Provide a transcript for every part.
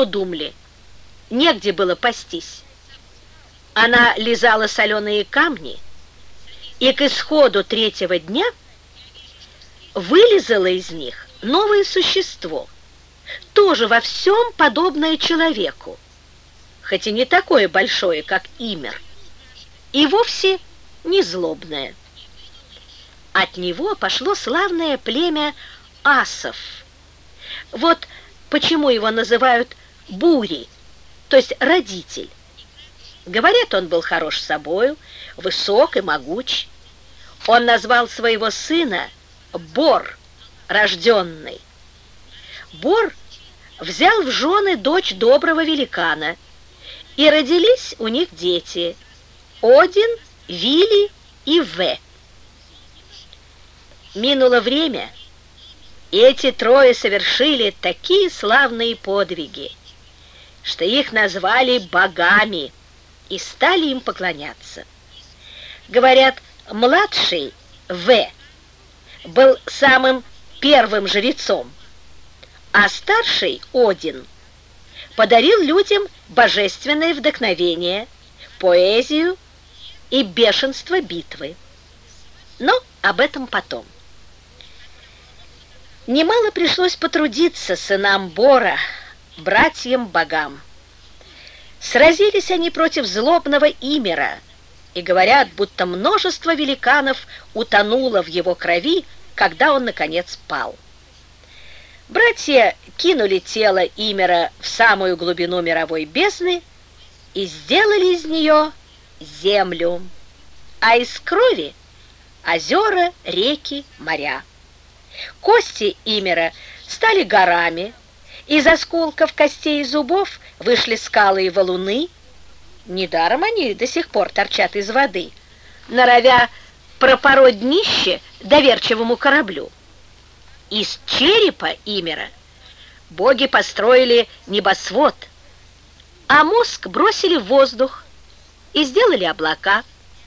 у Думли негде было пастись. Она лизала соленые камни и к исходу третьего дня вылезала из них новое существо, тоже во всем подобное человеку, хоть и не такое большое, как Имер, и вовсе не злобное. От него пошло славное племя асов. Вот почему его называют Бури, то есть родитель. Говорят, он был хорош собою, высок и могуч. Он назвал своего сына Бор, рожденный. Бор взял в жены дочь доброго великана, и родились у них дети Один, Вили и Ве. Минуло время, и эти трое совершили такие славные подвиги, что их назвали богами и стали им поклоняться. Говорят, младший В был самым первым жрецом, а старший Один подарил людям божественное вдохновение, поэзию и бешенство битвы. Но об этом потом. Немало пришлось потрудиться сынам Бора, братьям-богам. Сразились они против злобного Имера, и говорят, будто множество великанов утонуло в его крови, когда он, наконец, пал. Братья кинули тело Имера в самую глубину мировой бездны и сделали из нее землю, а из крови – озера, реки, моря. Кости Имера стали горами, из осколков костей и зубов вышли скалы и валуны. Недаром они до сих пор торчат из воды, норовя пропороть днище доверчивому кораблю. Из черепа Имера боги построили небосвод, а мозг бросили в воздух и сделали облака.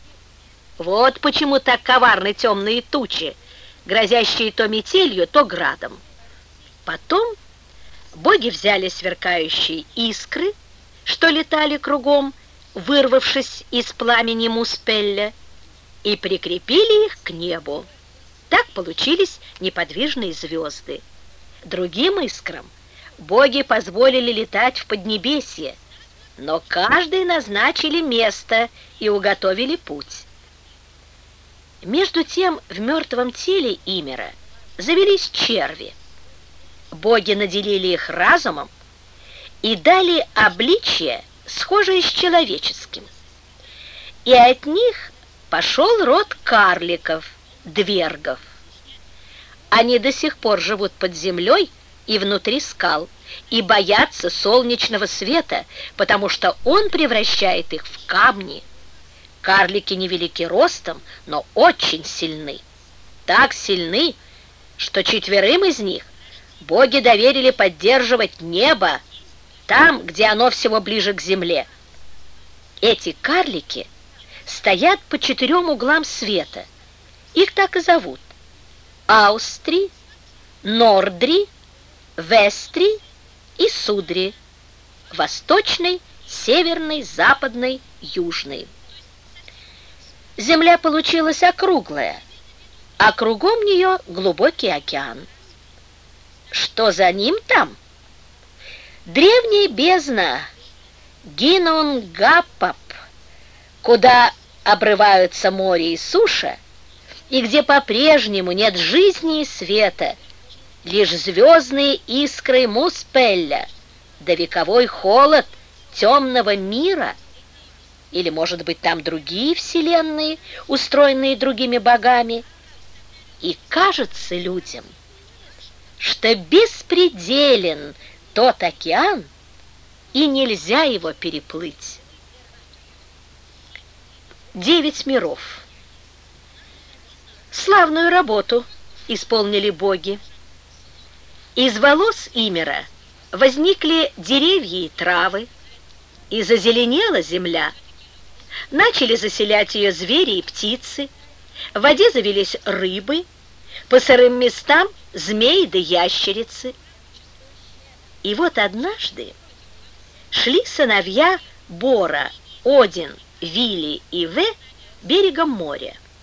Вот почему так коварны темные тучи, грозящие то метелью, то градом. Потом боги взяли сверкающие искры, что летали кругом, вырвавшись из пламени Муспелля, и прикрепили их к небу. Так получились неподвижные звезды. Другим искрам боги позволили летать в поднебесье, но каждый назначили место и уготовили путь. Между тем в мертвом теле Имера завелись черви. Боги наделили их разумом и дали обличие, схожее с человеческим. И от них пошел род карликов, двергов. Они до сих пор живут под землей и внутри скал, и боятся солнечного света, потому что он превращает их в камни. Карлики невелики ростом, но очень сильны. Так сильны, что 4 из них боги доверили поддерживать небо там, где оно всего ближе к земле. Эти карлики стоят по 4 углам света. Их так и зовут: Аустри, Нордри, Вестри и Судри. Восточный, северный, западный, южный. Земля получилась округлая, а кругом нее глубокий океан. Что за ним там? Древняя бездна Гинунгапап, куда обрываются море и суша, и где по-прежнему нет жизни и света, лишь звездные искры Муспелля, да вековой холод темного мира. Или, может быть, там другие вселенные, устроенные другими богами. И кажется людям, что беспределен тот океан, и нельзя его переплыть. 9 миров. Славную работу исполнили боги. Из волос Имера возникли деревья и травы, и зазеленела земля. Начали заселять ее звери и птицы, в воде завелись рыбы, по сырым местам змеи да ящерицы. И вот однажды шли сыновья Бора, Один, Вили и В берегом моря.